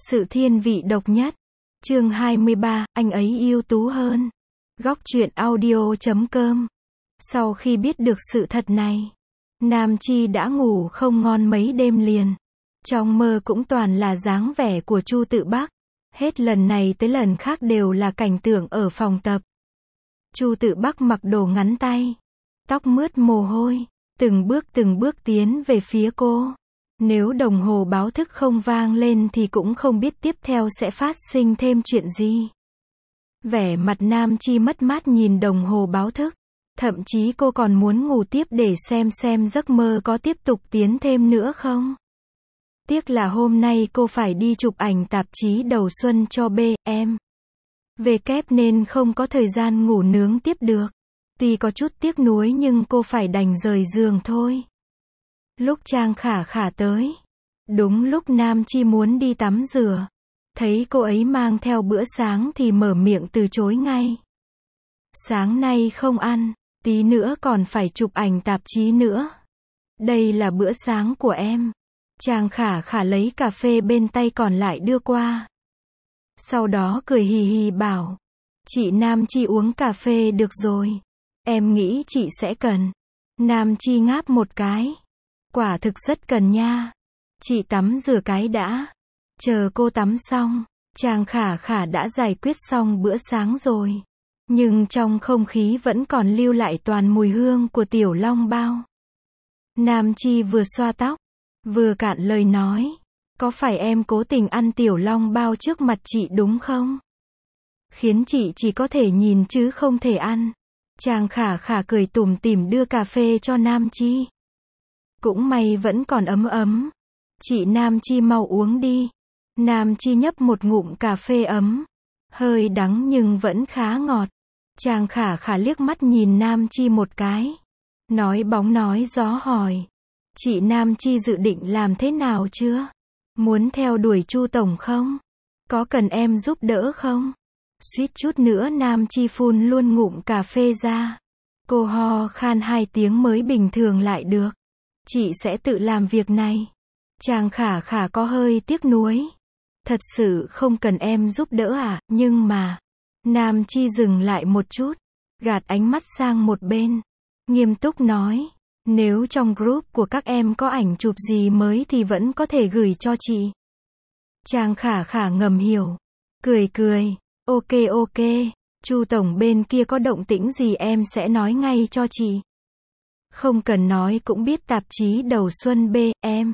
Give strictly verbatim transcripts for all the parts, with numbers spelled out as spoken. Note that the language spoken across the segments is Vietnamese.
Sự thiên vị độc nhất. Chương hai mươi ba, anh ấy ưu tú hơn. Góc truyện audio chấm com. Sau khi biết được sự thật này, Nam Chi đã ngủ không ngon mấy đêm liền. Trong mơ cũng toàn là dáng vẻ của Chu Tự Bắc. Hết lần này tới lần khác đều là cảnh tượng ở phòng tập. Chu Tự Bắc mặc đồ ngắn tay, tóc mướt mồ hôi, từng bước từng bước tiến về phía cô. Nếu đồng hồ báo thức không vang lên thì cũng không biết tiếp theo sẽ phát sinh thêm chuyện gì. Vẻ mặt Nam Chi mất mát nhìn đồng hồ báo thức. Thậm chí cô còn muốn ngủ tiếp để xem xem giấc mơ có tiếp tục tiến thêm nữa không. Tiếc là hôm nay cô phải đi chụp ảnh tạp chí đầu xuân cho B em W nên không có thời gian ngủ nướng tiếp được. Tuy có chút tiếc nuối nhưng cô phải đành rời giường thôi. Lúc Trang Khả Khả tới, đúng lúc Nam Chi muốn đi tắm rửa, thấy cô ấy mang theo bữa sáng thì mở miệng từ chối ngay. Sáng nay không ăn, tí nữa còn phải chụp ảnh tạp chí nữa. Đây là bữa sáng của em. Trang Khả Khả lấy cà phê bên tay còn lại đưa qua. Sau đó cười hì hì bảo, chị Nam Chi uống cà phê được rồi. Em nghĩ chị sẽ cần. Nam Chi ngáp một cái. Quả thực rất cần nha. Chị tắm rửa cái đã. Chờ cô tắm xong, Trang Khả Khả đã giải quyết xong bữa sáng rồi. Nhưng trong không khí vẫn còn lưu lại toàn mùi hương của tiểu long bao. Nam Chi vừa xoa tóc, vừa cạn lời nói. Có phải em cố tình ăn tiểu long bao trước mặt chị đúng không? Khiến chị chỉ có thể nhìn chứ không thể ăn. Trang Khả Khả cười tủm tỉm đưa cà phê cho Nam Chi. Cũng may vẫn còn ấm ấm. Chị Nam Chi mau uống đi. Nam Chi nhấp một ngụm cà phê ấm. Hơi đắng nhưng vẫn khá ngọt. Trang Khả Khả liếc mắt nhìn Nam Chi một cái. Nói bóng nói gió hỏi. Chị Nam Chi dự định làm thế nào chưa? Muốn theo đuổi Chu Tổng không? Có cần em giúp đỡ không? Suýt chút nữa Nam Chi phun luôn ngụm cà phê ra. Cô ho khan hai tiếng mới bình thường lại được. Chị sẽ tự làm việc này. Trang Khả Khả có hơi tiếc nuối. Thật sự không cần em giúp đỡ à, nhưng mà. Nam Chi dừng lại một chút, gạt ánh mắt sang một bên. Nghiêm túc nói, nếu trong group của các em có ảnh chụp gì mới thì vẫn có thể gửi cho chị. Trang Khả Khả ngầm hiểu. Cười cười, ok ok, Chu Tổng bên kia có động tĩnh gì em sẽ nói ngay cho chị. Không cần nói cũng biết tạp chí đầu xuân B em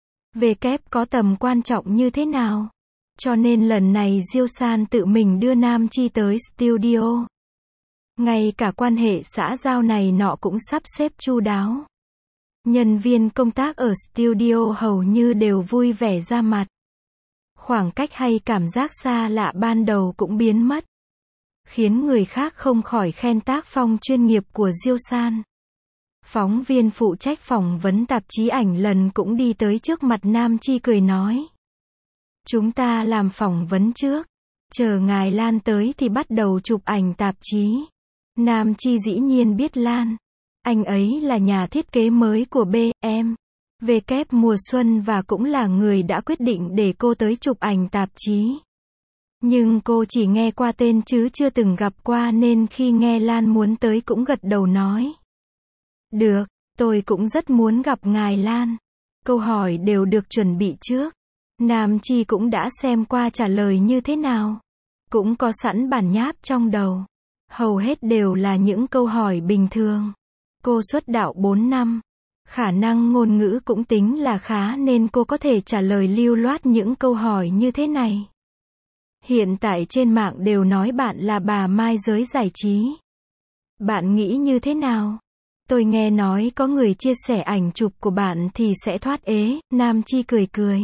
W có tầm quan trọng như thế nào. Cho nên lần này Diêu San tự mình đưa Nam Chi tới studio. Ngay cả quan hệ xã giao này nọ cũng sắp xếp chu đáo. Nhân viên công tác ở studio hầu như đều vui vẻ ra mặt. Khoảng cách hay cảm giác xa lạ ban đầu cũng biến mất. Khiến người khác không khỏi khen tác phong chuyên nghiệp của Diêu San. Phóng viên phụ trách phỏng vấn tạp chí ảnh lần cũng đi tới trước mặt Nam Chi cười nói. Chúng ta làm phỏng vấn trước. Chờ ngài Lan tới thì bắt đầu chụp ảnh tạp chí. Nam Chi dĩ nhiên biết Lan. Anh ấy là nhà thiết kế mới của B em W mùa xuân và cũng là người đã quyết định để cô tới chụp ảnh tạp chí. Nhưng cô chỉ nghe qua tên chứ chưa từng gặp qua nên khi nghe Lan muốn tới cũng gật đầu nói. Được, tôi cũng rất muốn gặp ngài Lan. Câu hỏi đều được chuẩn bị trước. Nam Chi cũng đã xem qua trả lời như thế nào. Cũng có sẵn bản nháp trong đầu. Hầu hết đều là những câu hỏi bình thường. Cô xuất đạo bốn năm. Khả năng ngôn ngữ cũng tính là khá nên cô có thể trả lời lưu loát những câu hỏi như thế này. Hiện tại trên mạng đều nói bạn là bà Mai giới giải trí. Bạn nghĩ như thế nào? Tôi nghe nói có người chia sẻ ảnh chụp của bạn thì sẽ thoát ế. Nam Chi cười cười.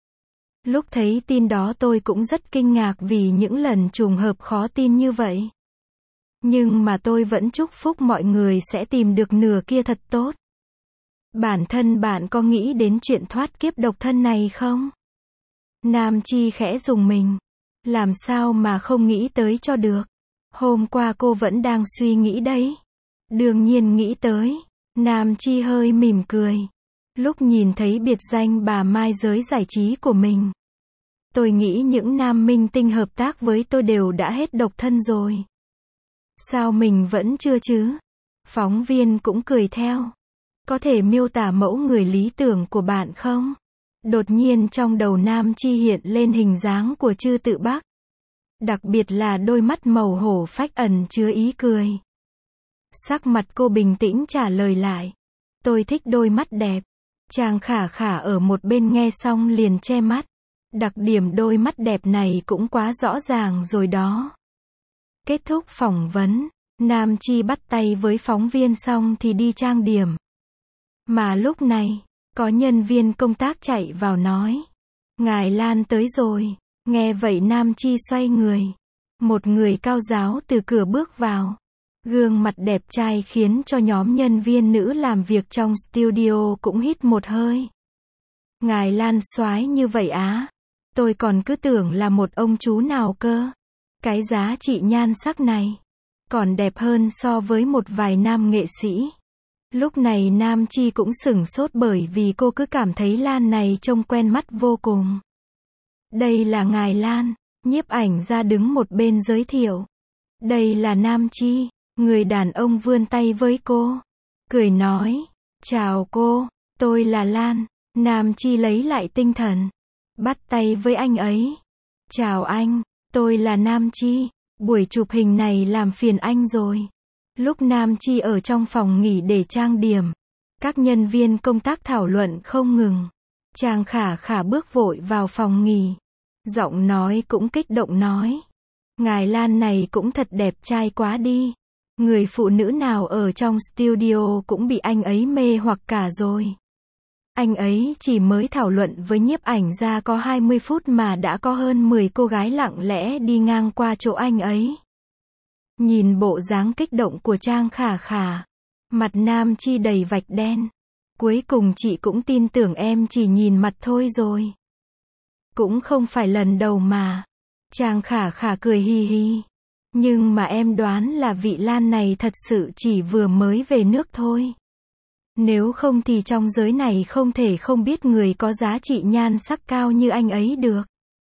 Lúc thấy tin đó tôi cũng rất kinh ngạc vì những lần trùng hợp khó tin như vậy. Nhưng mà tôi vẫn chúc phúc mọi người sẽ tìm được nửa kia thật tốt. Bản thân bạn có nghĩ đến chuyện thoát kiếp độc thân này không? Nam Chi khẽ rùng mình. Làm sao mà không nghĩ tới cho được. Hôm qua cô vẫn đang suy nghĩ đấy. Đương nhiên nghĩ tới. Nam Chi hơi mỉm cười. Lúc nhìn thấy biệt danh bà Mai giới giải trí của mình. Tôi nghĩ những nam minh tinh hợp tác với tôi đều đã hết độc thân rồi. Sao mình vẫn chưa chứ? Phóng viên cũng cười theo. Có thể miêu tả mẫu người lý tưởng của bạn không? Đột nhiên trong đầu Nam Chi hiện lên hình dáng của Trư Tự Bắc. Đặc biệt là đôi mắt màu hổ phách ẩn chứa ý cười. Sắc mặt cô bình tĩnh trả lời lại. Tôi thích đôi mắt đẹp. Trang Khả Khả ở một bên nghe xong liền che mắt. Đặc điểm đôi mắt đẹp này cũng quá rõ ràng rồi đó. Kết thúc phỏng vấn, Nam Chi bắt tay với phóng viên xong thì đi trang điểm. Mà lúc này, có nhân viên công tác chạy vào nói. Ngài Lan tới rồi. Nghe vậy Nam Chi xoay người. Một người cao ráo từ cửa bước vào. Gương mặt đẹp trai khiến cho nhóm nhân viên nữ làm việc trong studio cũng hít một hơi. Ngài Lan soái như vậy á? Tôi còn cứ tưởng là một ông chú nào cơ. Cái giá trị nhan sắc này còn đẹp hơn so với một vài nam nghệ sĩ. Lúc này Nam Chi cũng sửng sốt bởi vì cô cứ cảm thấy Lan này trông quen mắt vô cùng. Đây là ngài Lan. Nhiếp ảnh ra đứng một bên giới thiệu. Đây là Nam Chi. Người đàn ông vươn tay với cô. Cười nói. Chào cô. Tôi là Lan. Nam Chi lấy lại tinh thần. Bắt tay với anh ấy. Chào anh. Tôi là Nam Chi. Buổi chụp hình này làm phiền anh rồi. Lúc Nam Chi ở trong phòng nghỉ để trang điểm, các nhân viên công tác thảo luận không ngừng. Trang Khả Khả bước vội vào phòng nghỉ. Giọng nói cũng kích động nói. Ngài Lan này cũng thật đẹp trai quá đi. Người phụ nữ nào ở trong studio cũng bị anh ấy mê hoặc cả rồi. Anh ấy chỉ mới thảo luận với nhiếp ảnh ra có hai mươi phút mà đã có hơn mười cô gái lặng lẽ đi ngang qua chỗ anh ấy. Nhìn bộ dáng kích động của Trang Khả Khả, mặt Nam Chi đầy vạch đen. Cuối cùng chị cũng tin tưởng em chỉ nhìn mặt thôi rồi. Cũng không phải lần đầu mà. Trang Khả Khả cười hi hi. Nhưng mà em đoán là vị Lan này thật sự chỉ vừa mới về nước thôi. Nếu không thì trong giới này không thể không biết người có giá trị nhan sắc cao như anh ấy được.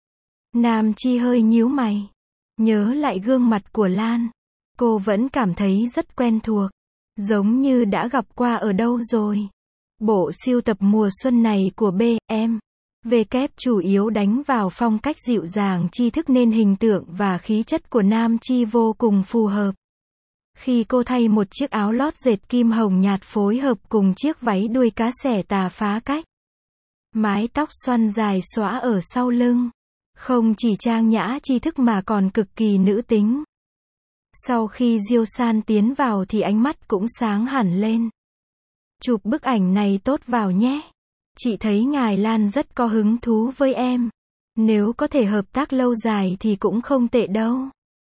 Nam Chi hơi nhíu mày. Nhớ lại gương mặt của Lan. Cô vẫn cảm thấy rất quen thuộc. Giống như đã gặp qua ở đâu rồi. Bộ sưu tập mùa xuân này của B M W chủ yếu đánh vào phong cách dịu dàng tri thức nên hình tượng và khí chất của Nam Chi vô cùng phù hợp. Khi cô thay một chiếc áo lót dệt kim hồng nhạt phối hợp cùng chiếc váy đuôi cá sẻ tà phá cách. Mái tóc xoăn dài xõa ở sau lưng. Không chỉ trang nhã tri thức mà còn cực kỳ nữ tính. Sau khi Diêu San tiến vào thì ánh mắt cũng sáng hẳn lên. Chụp bức ảnh này tốt vào nhé. Chị thấy ngài Lan rất có hứng thú với em. Nếu có thể hợp tác lâu dài thì cũng không tệ đâu.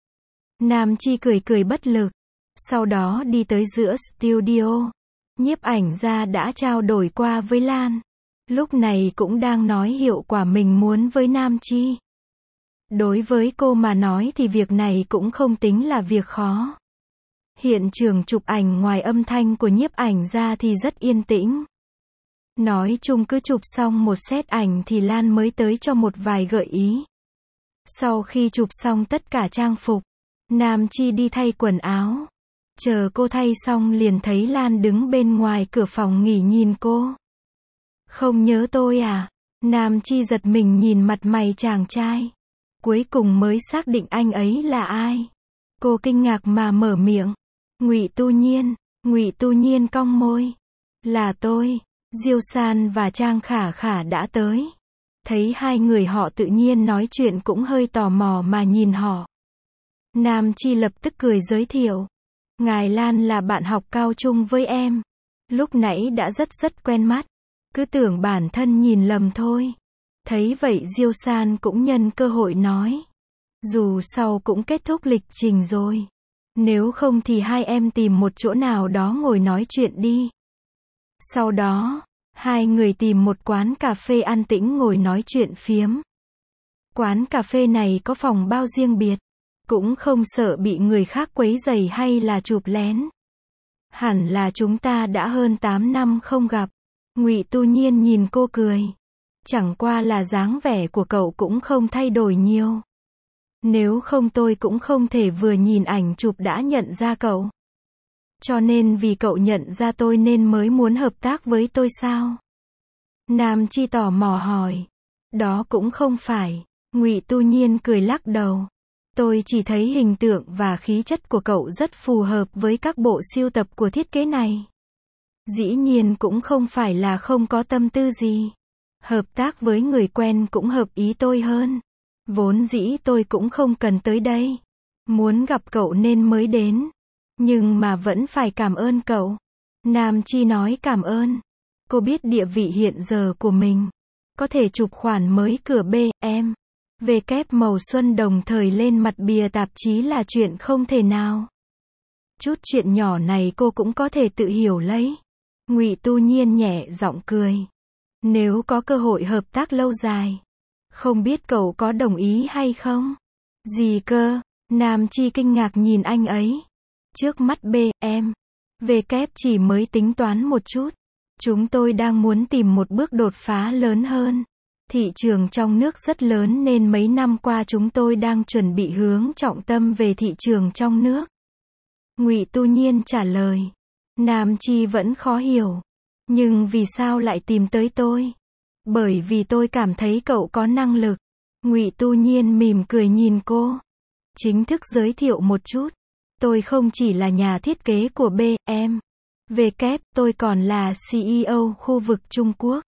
Nam Chi cười cười bất lực. Sau đó đi tới giữa studio. Nhiếp ảnh ra đã trao đổi qua với Lan. Lúc này cũng đang nói hiệu quả mình muốn với Nam Chi. Đối với cô mà nói thì việc này cũng không tính là việc khó. Hiện trường chụp ảnh ngoài âm thanh của nhiếp ảnh ra thì rất yên tĩnh. Nói chung cứ chụp xong một set ảnh thì Lan mới tới cho một vài gợi ý. Sau khi chụp xong tất cả trang phục, Nam Chi đi thay quần áo. Chờ cô thay xong liền thấy Lan đứng bên ngoài cửa phòng nghỉ nhìn cô. Không nhớ tôi à? Nam Chi giật mình nhìn mặt mày chàng trai. Cuối cùng mới xác định anh ấy là ai. Cô kinh ngạc mà mở miệng. Ngụy Tu Nhiên. Ngụy Tu Nhiên cong môi. Là tôi. Diêu San và Trang Khả Khả đã tới. Thấy hai người họ tự nhiên nói chuyện cũng hơi tò mò mà nhìn họ. Nam Chi lập tức cười giới thiệu. Ngài Lan là bạn học cao trung với em. Lúc nãy đã rất rất quen mắt. Cứ tưởng bản thân nhìn lầm thôi. Thấy vậy Diêu San cũng nhân cơ hội nói. Dù sau cũng kết thúc lịch trình rồi. Nếu không thì hai em tìm một chỗ nào đó ngồi nói chuyện đi. Sau đó, hai người tìm một quán cà phê an tĩnh ngồi nói chuyện phiếm. Quán cà phê này có phòng bao riêng biệt. Cũng không sợ bị người khác quấy rầy hay là chụp lén. Hẳn là chúng ta đã hơn tám năm không gặp. Ngụy Tu Nhiên nhìn cô cười. Chẳng qua là dáng vẻ của cậu cũng không thay đổi nhiều. Nếu không tôi cũng không thể vừa nhìn ảnh chụp đã nhận ra cậu. Cho nên vì cậu nhận ra tôi nên mới muốn hợp tác với tôi sao? Nam Chi tò mò hỏi. Đó cũng không phải. Ngụy Tu Nhiên cười lắc đầu. Tôi chỉ thấy hình tượng và khí chất của cậu rất phù hợp với các bộ sưu tập của thiết kế này. Dĩ nhiên cũng không phải là không có tâm tư gì. Hợp tác với người quen cũng hợp ý tôi hơn. Vốn dĩ tôi cũng không cần tới đây. Muốn gặp cậu nên mới đến. Nhưng mà vẫn phải cảm ơn cậu. Nam Chi nói cảm ơn. Cô biết địa vị hiện giờ của mình. Có thể chụp khoản mới cửa B, em. Về kép màu xuân đồng thời lên mặt bìa tạp chí là chuyện không thể nào. Chút chuyện nhỏ này cô cũng có thể tự hiểu lấy. Ngụy Tu Nhiên nhẹ giọng cười. Nếu có cơ hội hợp tác lâu dài. Không biết cậu có đồng ý hay không? Gì cơ? Nam Chi kinh ngạc nhìn anh ấy. Trước mắt B, em. Về kép chỉ mới tính toán một chút. Chúng tôi đang muốn tìm một bước đột phá lớn hơn. Thị trường trong nước rất lớn nên mấy năm qua chúng tôi đang chuẩn bị hướng trọng tâm về thị trường trong nước. Ngụy Tu Nhiên trả lời. Nam Chi vẫn khó hiểu. Nhưng vì sao lại tìm tới tôi? Bởi vì tôi cảm thấy cậu có năng lực. Ngụy Tu Nhiên mỉm cười nhìn cô. Chính thức giới thiệu một chút. Tôi không chỉ là nhà thiết kế của B, em. Về kép, tôi còn là xê e ô khu vực Trung Quốc.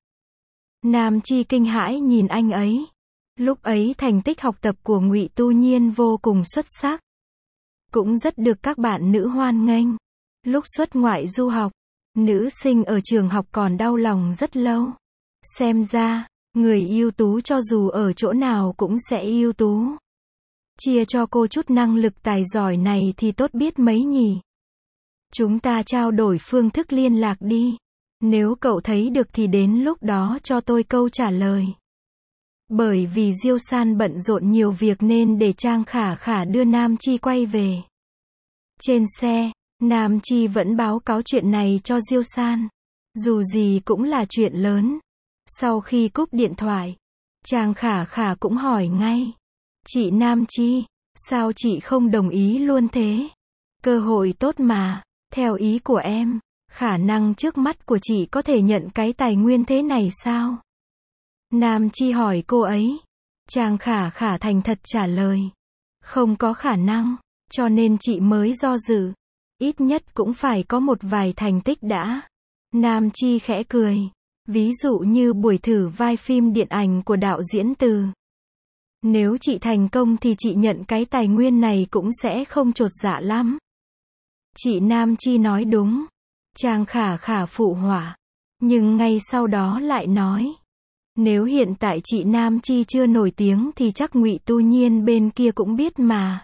Nam Chi kinh hãi nhìn anh ấy. Lúc ấy thành tích học tập của Ngụy Tu Nhiên vô cùng xuất sắc. Cũng rất được các bạn nữ hoan nghênh. Lúc xuất ngoại du học, nữ sinh ở trường học còn đau lòng rất lâu. Xem ra, người ưu tú cho dù ở chỗ nào cũng sẽ ưu tú. Chia cho cô chút năng lực tài giỏi này thì tốt biết mấy nhỉ. Chúng ta trao đổi phương thức liên lạc đi. Nếu cậu thấy được thì đến lúc đó cho tôi câu trả lời. Bởi vì Diêu San bận rộn nhiều việc nên để Trang Khả Khả đưa Nam Chi quay về. Trên xe, Nam Chi vẫn báo cáo chuyện này cho Diêu San. Dù gì cũng là chuyện lớn. Sau khi cúp điện thoại, Trang Khả Khả cũng hỏi ngay. Chị Nam Chi, sao chị không đồng ý luôn thế? Cơ hội tốt mà, theo ý của em, khả năng trước mắt của chị có thể nhận cái tài nguyên thế này sao? Nam Chi hỏi cô ấy. Trang Khả Khả thành thật trả lời. Không có khả năng, cho nên chị mới do dự. Ít nhất cũng phải có một vài thành tích đã. Nam Chi khẽ cười. Ví dụ như buổi thử vai phim điện ảnh của đạo diễn Từ. Nếu chị thành công thì chị nhận cái tài nguyên này cũng sẽ không chột dạ lắm. Chị Nam Chi nói đúng. Trang Khả Khả phụ họa. Nhưng ngay sau đó lại nói. Nếu hiện tại chị Nam Chi chưa nổi tiếng thì chắc Ngụy Tu Nhiên bên kia cũng biết mà.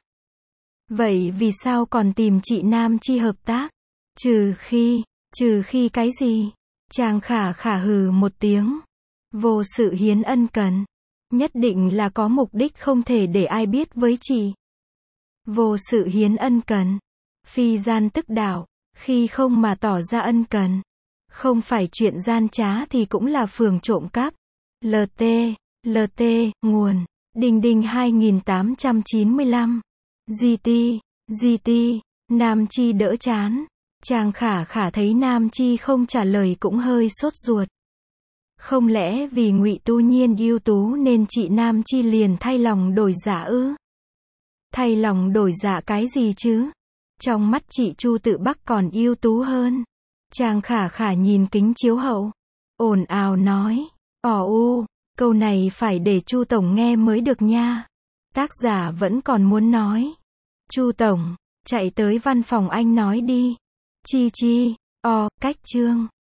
Vậy vì sao còn tìm chị Nam Chi hợp tác? Trừ khi, trừ khi cái gì? Trang Khả Khả hừ một tiếng. Vô sự hiến ân cần. Nhất định là có mục đích không thể để ai biết với chị. Vô sự hiến ân cần. Phi gian tức đạo. Khi không mà tỏ ra ân cần. Không phải chuyện gian trá thì cũng là phường trộm cắp. lờ tê, lờ tê, nguồn. Đinh Đinh hai nghìn tám trăm chín mươi lăm. giê tê, giê tê, Nam Chi đỡ chán. Trang Khả Khả thấy Nam Chi không trả lời cũng hơi sốt ruột. Không lẽ vì Ngụy Tu Nhiên ưu tú nên chị Nam Chi liền thay lòng đổi dạ ư? Thay lòng đổi dạ cái gì chứ? Trong mắt chị Chu Tự Bắc còn ưu tú hơn. Trang Khả Khả nhìn kính chiếu hậu. Ồn ào nói. Ồ u, câu này phải để Chu Tổng nghe mới được nha. Tác giả vẫn còn muốn nói. Chu Tổng, chạy tới văn phòng anh nói đi. Chi chi, o, cách chương.